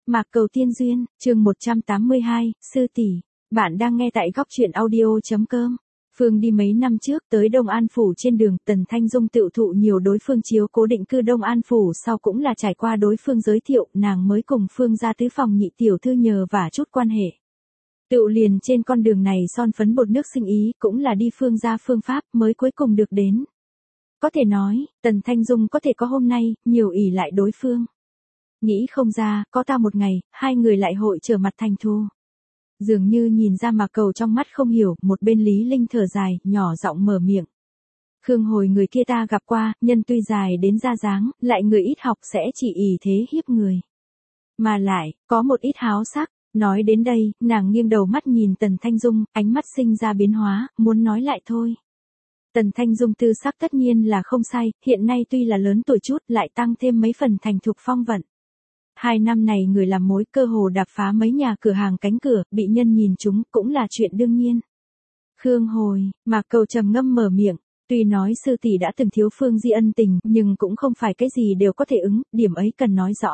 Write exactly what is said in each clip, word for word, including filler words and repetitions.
Mạc Cầu Tiên Duyên, chương một trăm tám mươi hai, sư tỷ. Bạn đang nghe tại góc truyện audio chấm com. Phương đi mấy năm trước tới Đông An Phủ trên đường, Tần Thanh Dung tự thụ nhiều đối phương chiếu cố định cư Đông An Phủ, sau cũng là trải qua đối phương giới thiệu, nàng mới cùng Phương ra tứ phòng nhị tiểu thư nhờ vả chút quan hệ. Tự liền trên con đường này son phấn bột nước sinh ý, cũng là đi Phương ra phương pháp mới cuối cùng được đến. Có thể nói, Tần Thanh Dung có thể có hôm nay, nhiều ỷ lại đối phương. Nghĩ không ra, có ta một ngày, hai người lại hội trở mặt thành thù. Dường như nhìn ra Mạc Cầu trong mắt không hiểu, một bên Lý Linh thở dài, nhỏ giọng mở miệng. Khương Hồi người kia ta gặp qua, nhân tuy dài đến ra dáng, lại người ít học sẽ chỉ ỷ thế hiếp người. Mà lại, có một ít háo sắc. Nói đến đây, nàng nghiêng đầu mắt nhìn Tần Thanh Dung, ánh mắt sinh ra biến hóa, muốn nói lại thôi. Tần Thanh Dung tư sắc tất nhiên là không sai, hiện nay tuy là lớn tuổi chút lại tăng thêm mấy phần thành thục phong vận. Hai năm này người làm mối cơ hồ đạp phá mấy nhà cửa hàng cánh cửa, bị nhân nhìn chúng cũng là chuyện đương nhiên. Khương Hồi, Mạc Cầu trầm ngâm mở miệng, tuy nói sư tỷ đã từng thiếu Phương Di ân tình, nhưng cũng không phải cái gì đều có thể ứng, điểm ấy cần nói rõ.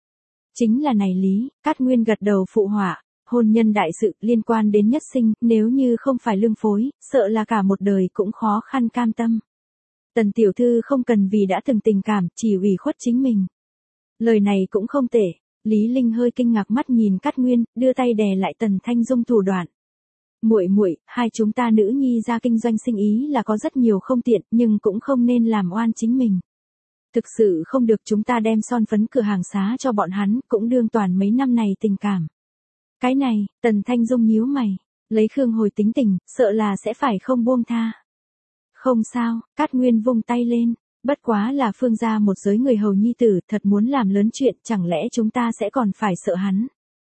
Chính là này lý, Cát Nguyên gật đầu phụ họa, hôn nhân đại sự liên quan đến nhất sinh, nếu như không phải lương phối, sợ là cả một đời cũng khó khăn cam tâm. Tần tiểu thư không cần vì đã từng tình cảm, chỉ ủy khuất chính mình. Lời này cũng không tệ, Lý Linh hơi kinh ngạc mắt nhìn Cát Nguyên, đưa tay đè lại Tần Thanh Dung thủ đoạn. Muội muội, hai chúng ta nữ nhi ra kinh doanh sinh ý là có rất nhiều không tiện, nhưng cũng không nên làm oan chính mình. Thực sự không được chúng ta đem son phấn cửa hàng xá cho bọn hắn, cũng đương toàn mấy năm này tình cảm. Cái này, Tần Thanh Dung nhíu mày, lấy Khương Hồi tính tình, sợ là sẽ phải không buông tha. Không sao, Cát Nguyên vung tay lên, bất quá là Phương gia một giới người hầu nhi tử, thật muốn làm lớn chuyện, chẳng lẽ chúng ta sẽ còn phải sợ hắn.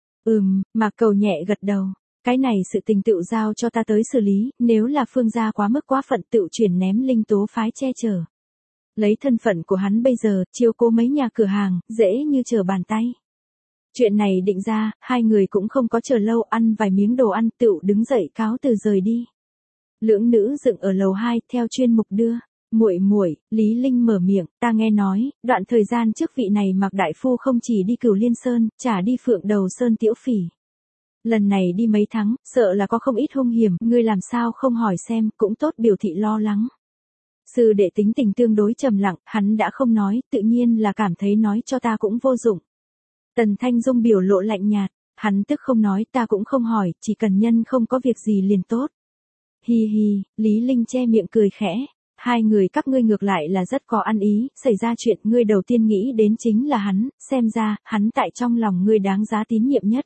Ừm, Mạc Cầu nhẹ gật đầu, cái này sự tình tựu giao cho ta tới xử lý, nếu là Phương gia quá mức quá phận tựu chuyển ném Linh Tố phái che chở. Lấy thân phận của hắn bây giờ, chiếu cố mấy nhà cửa hàng, dễ như trở bàn tay. Chuyện này định ra, hai người cũng không có chờ lâu, ăn vài miếng đồ ăn tựu đứng dậy cáo từ rời đi. Lưỡng nữ dựng ở lầu hai, theo chuyên mục đưa. Muội muội, Lý Linh mở miệng, ta nghe nói, đoạn thời gian trước vị này Mạc đại phu không chỉ đi Cửu Liên Sơn, chả đi Phượng Đầu Sơn Tiễu Phỉ. Lần này đi mấy tháng, sợ là có không ít hung hiểm, ngươi làm sao không hỏi xem, cũng tốt biểu thị lo lắng. Sư đệ tính tình tương đối trầm lặng, hắn đã không nói, tự nhiên là cảm thấy nói cho ta cũng vô dụng. Tần Thanh Dung biểu lộ lạnh nhạt, hắn tức không nói, ta cũng không hỏi, chỉ cần nhân không có việc gì liền tốt. Hi hi, Lý Linh che miệng cười khẽ, hai người các ngươi ngược lại là rất có ăn ý, xảy ra chuyện ngươi đầu tiên nghĩ đến chính là hắn, xem ra, hắn tại trong lòng ngươi đáng giá tín nhiệm nhất.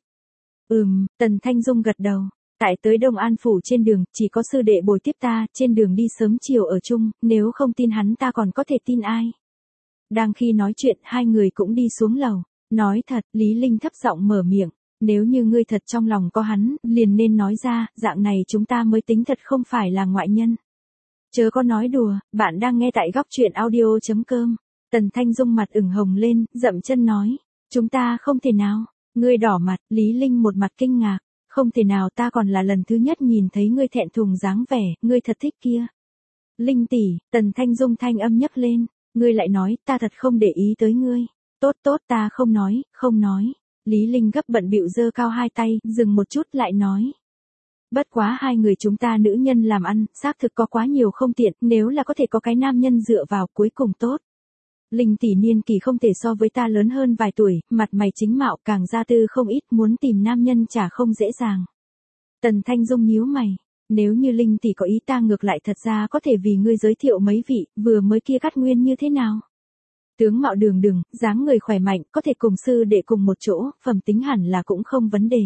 Ừm, Tần Thanh Dung gật đầu. Tại tới Đông An Phủ trên đường, chỉ có sư đệ bồi tiếp ta, trên đường đi sớm chiều ở chung, nếu không tin hắn ta còn có thể tin ai. Đang khi nói chuyện, hai người cũng đi xuống lầu. Nói thật, Lý Linh thấp giọng mở miệng, nếu như ngươi thật trong lòng có hắn, liền nên nói ra, dạng này chúng ta mới tính thật không phải là ngoại nhân. Chớ có nói đùa, bạn đang nghe tại góc truyện audio chấm com. Tần Thanh Dung mặt ửng hồng lên, dậm chân nói, chúng ta không thể nào. Ngươi đỏ mặt, Lý Linh một mặt kinh ngạc. Không thể nào, ta còn là lần thứ nhất nhìn thấy ngươi thẹn thùng dáng vẻ, ngươi thật thích kia. Linh tỷ, Tần Thanh Dung thanh âm nhấc lên, ngươi lại nói, ta thật không để ý tới ngươi. Tốt tốt, ta không nói, không nói. Lý Linh gấp bận bịu giơ cao hai tay, dừng một chút lại nói. Bất quá hai người chúng ta nữ nhân làm ăn, xác thực có quá nhiều không tiện, nếu là có thể có cái nam nhân dựa vào cuối cùng tốt. Linh tỷ niên kỳ không thể so với ta lớn hơn vài tuổi, mặt mày chính mạo càng gia tư không ít, muốn tìm nam nhân chả không dễ dàng. Tần Thanh Dung nhíu mày, nếu như Linh tỷ có ý ta ngược lại thật ra có thể vì ngươi giới thiệu mấy vị, vừa mới kia Cát Nguyên như thế nào? Tướng mạo đường đường, dáng người khỏe mạnh, có thể cùng sư đệ cùng một chỗ, phẩm tính hẳn là cũng không vấn đề.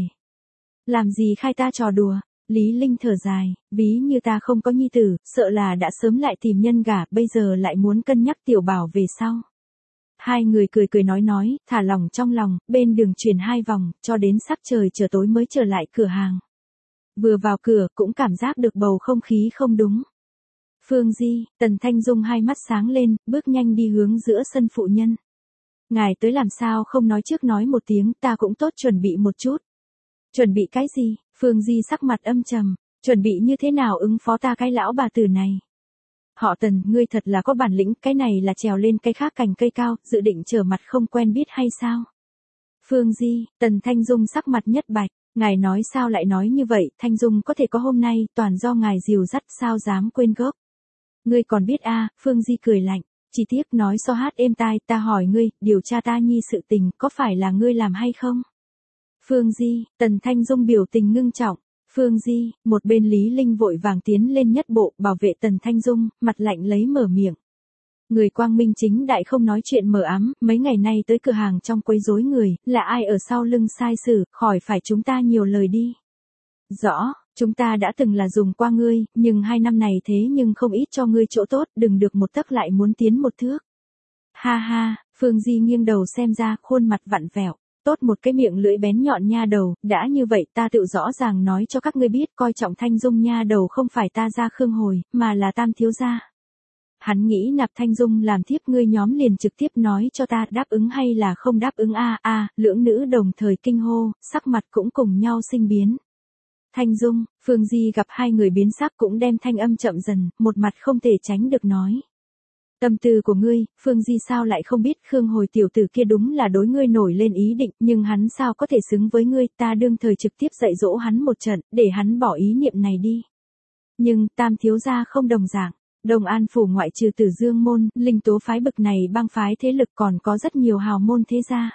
Làm gì khai ta trò đùa? Lý Linh thở dài, ví như ta không có nhi tử, sợ là đã sớm lại tìm nhân gả, bây giờ lại muốn cân nhắc tiểu bảo về sau. Hai người cười cười nói nói, thả lòng trong lòng, bên đường chuyển hai vòng, cho đến sắc trời trở tối mới trở lại cửa hàng. Vừa vào cửa, cũng cảm giác được bầu không khí không đúng. Phương Di, Tần Thanh Dung hai mắt sáng lên, bước nhanh đi hướng giữa sân phụ nhân. Ngài tới làm sao không nói trước nói một tiếng, ta cũng tốt chuẩn bị một chút. Chuẩn bị cái gì? Phương Di sắc mặt âm trầm, chuẩn bị như thế nào ứng phó ta cái lão bà tử này? Họ Tần, ngươi thật là có bản lĩnh, cái này là trèo lên cái khác cành cây cao, dự định trở mặt không quen biết hay sao? Phương Di, Tần Thanh Dung sắc mặt nhất bạch, ngài nói sao lại nói như vậy, Thanh Dung có thể có hôm nay, toàn do ngài dìu dắt sao dám quên gốc. Ngươi còn biết a à, Phương Di cười lạnh, chỉ tiếc nói so hát êm tai, ta hỏi ngươi, điều tra ta nhi sự tình, có phải là ngươi làm hay không? Phương Di, Tần Thanh Dung biểu tình ngưng trọng. Phương Di, một bên Lý Linh vội vàng tiến lên nhất bộ, bảo vệ Tần Thanh Dung, mặt lạnh lấy mở miệng. Người quang minh chính đại không nói chuyện mờ ám, mấy ngày nay tới cửa hàng trong quấy rối người, là ai ở sau lưng sai sử, khỏi phải chúng ta nhiều lời đi. Rõ, chúng ta đã từng là dùng qua ngươi, nhưng hai năm này thế nhưng không ít cho ngươi chỗ tốt, đừng được một tấc lại muốn tiến một thước. Ha ha, Phương Di nghiêng đầu xem ra, khuôn mặt vặn vẹo. Tốt một cái miệng lưỡi bén nhọn nha đầu, đã như vậy ta tự rõ ràng nói cho các ngươi biết, coi trọng Thanh Dung nha đầu không phải ta ra Khương Hồi, mà là Tam thiếu gia. Hắn nghĩ nạp Thanh Dung làm thiếp, ngươi nhóm liền trực tiếp nói cho ta đáp ứng hay là không đáp ứng a a, à, lưỡng nữ đồng thời kinh hô, sắc mặt cũng cùng nhau sinh biến. Thanh Dung, Phương Di gặp hai người biến sắc cũng đem thanh âm chậm dần, một mặt không thể tránh được nói. Tâm tư của ngươi, Phương Di sao lại không biết Khương Hồi tiểu tử kia đúng là đối ngươi nổi lên ý định, nhưng hắn sao có thể xứng với ngươi, ta đương thời trực tiếp dạy dỗ hắn một trận, để hắn bỏ ý niệm này đi. Nhưng, Tam thiếu gia không đồng dạng, Đông An phủ ngoại trừ Tử Dương môn, Linh Tố phái bực này bang phái thế lực còn có rất nhiều hào môn thế gia.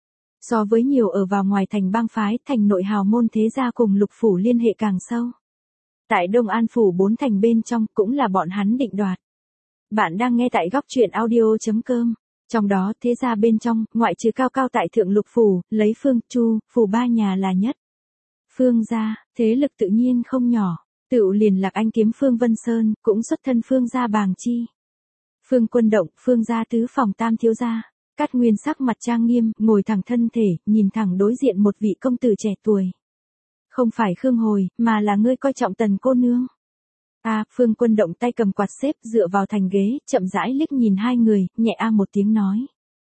So với nhiều ở vào ngoài thành bang phái, thành nội hào môn thế gia cùng lục phủ liên hệ càng sâu. Tại Đông An phủ bốn thành bên trong cũng là bọn hắn định đoạt. Bạn đang nghe tại góc truyện audio.com. Trong đó thế gia bên trong, ngoại trừ cao cao tại thượng lục phủ, lấy Phương, Chu, phủ ba nhà là nhất. Phương gia, thế lực tự nhiên không nhỏ. Tựu liền Lạc Anh kiếm Phương Vân Sơn, cũng xuất thân Phương gia Bàng Chi. Phương Quân Động, Phương gia tứ phòng Tam thiếu gia. Cát Nguyên sắc mặt trang nghiêm, ngồi thẳng thân thể, nhìn thẳng đối diện một vị công tử trẻ tuổi. Không phải Khương Hồi, mà là ngươi coi trọng Tần cô nương. A, Phương Quân Động tay cầm quạt xếp dựa vào thành ghế, chậm rãi liếc nhìn hai người, nhẹ a một tiếng nói.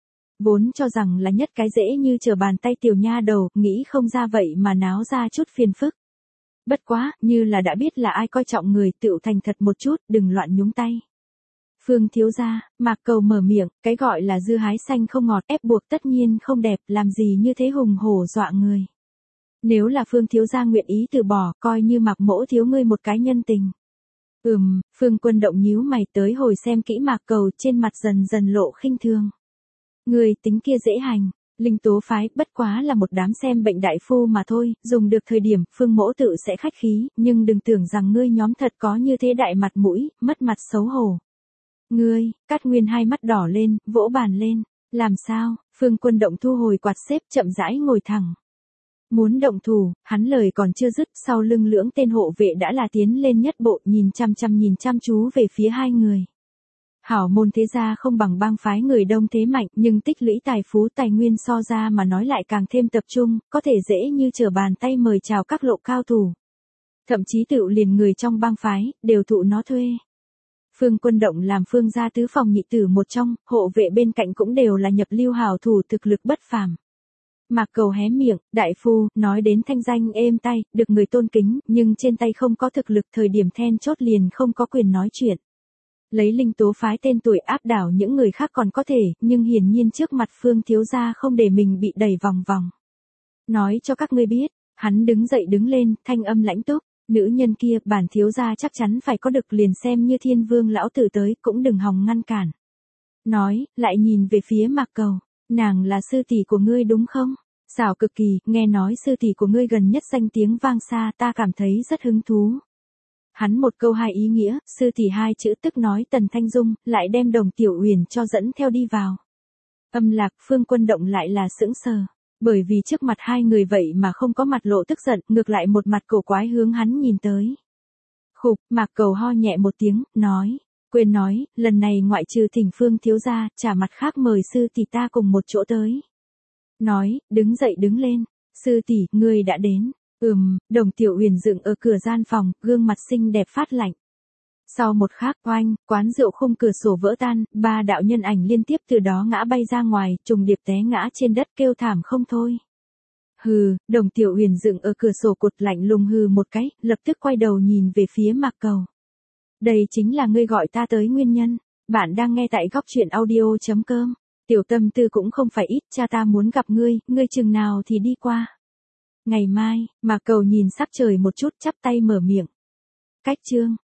Vốn cho rằng là nhất cái dễ như trở bàn tay tiểu nha đầu, nghĩ không ra vậy mà náo ra chút phiền phức. Bất quá, như là đã biết là ai coi trọng người, tựu thành thật một chút, đừng loạn nhúng tay. Phương thiếu gia, Mạc Cầu mở miệng, cái gọi là dưa hái xanh không ngọt, ép buộc tất nhiên không đẹp, làm gì như thế hùng hổ dọa người. Nếu là Phương thiếu gia nguyện ý từ bỏ, coi như Mạc mỗ thiếu ngươi một cái nhân tình. Ừm, Phương Quân Động nhíu mày tới hồi xem kỹ Mạc Cầu, trên mặt dần dần lộ khinh thường. Người tính kia dễ hành, Linh Tố phái bất quá là một đám xem bệnh đại phu mà thôi, dùng được thời điểm Phương mỗ tự sẽ khách khí, nhưng đừng tưởng rằng ngươi nhóm thật có như thế đại mặt mũi, mất mặt xấu hổ. Ngươi, Cát Nguyên hai mắt đỏ lên, vỗ bàn lên, làm sao? Phương Quân Động thu hồi quạt xếp chậm rãi ngồi thẳng. Muốn động thủ, hắn lời còn chưa dứt, sau lưng lưỡng tên hộ vệ đã là tiến lên nhất bộ, nhìn chăm chăm nhìn chăm chú về phía hai người. Hảo môn thế gia không bằng bang phái người đông thế mạnh, nhưng tích lũy tài phú tài nguyên so ra mà nói lại càng thêm tập trung, có thể dễ như trở bàn tay mời chào các lộ cao thủ. Thậm chí tự liền người trong bang phái, đều thụ nó thuê. Phương Quân Động làm Phương gia tứ phòng nhị tử một trong, hộ vệ bên cạnh cũng đều là nhập lưu hảo thủ thực lực bất phàm. Mạc Cầu hé miệng, đại phu, nói đến thanh danh êm tai, được người tôn kính, nhưng trên tay không có thực lực, thời điểm then chốt liền không có quyền nói chuyện. Lấy Linh Tố phái tên tuổi áp đảo những người khác còn có thể, nhưng hiển nhiên trước mặt Phương thiếu gia không để mình bị đẩy vòng vòng. Nói cho các ngươi biết, hắn đứng dậy đứng lên, thanh âm lãnh túc, nữ nhân kia, bản thiếu gia chắc chắn phải có được, liền xem như Thiên Vương lão tử tới, cũng đừng hòng ngăn cản. Nói, lại nhìn về phía Mạc Cầu, nàng là sư tỷ của ngươi đúng không? Xảo cực kỳ, nghe nói sư tỷ của ngươi gần nhất danh tiếng vang xa, ta cảm thấy rất hứng thú. Hắn một câu hai ý nghĩa, sư tỷ hai chữ tức nói Tần Thanh Dung, lại đem Đồng Tiểu Uyển cho dẫn theo đi vào. Âm Lạc, Phương Quân Động lại là sững sờ, bởi vì trước mặt hai người vậy mà không có mặt lộ tức giận, ngược lại một mặt cổ quái hướng hắn nhìn tới. Khục, Mạc Cầu ho nhẹ một tiếng, nói, quên nói, lần này ngoại trừ thỉnh Phương thiếu gia, trả mặt khác mời sư tỷ ta cùng một chỗ tới. Nói, đứng dậy đứng lên, sư tỷ, ngươi đã đến. Ừm, Đồng Tiểu Uyển dựng ở cửa gian phòng, gương mặt xinh đẹp phát lạnh. Sau một khắc oanh, quán rượu khung cửa sổ vỡ tan, ba đạo nhân ảnh liên tiếp từ đó ngã bay ra ngoài, trùng điệp té ngã trên đất kêu thảm không thôi. Hừ, Đồng Tiểu Uyển dựng ở cửa sổ cột lạnh lùng hừ một cái, lập tức quay đầu nhìn về phía Mạc Cầu. Đây chính là ngươi gọi ta tới nguyên nhân. Bạn đang nghe tại góc truyện audio chấm com. Tiểu tâm tư cũng không phải ít, cha ta muốn gặp ngươi, ngươi chừng nào thì đi qua. Ngày mai, Mạc Cầu nhìn sắc trời một chút chắp tay mở miệng. Cách chương.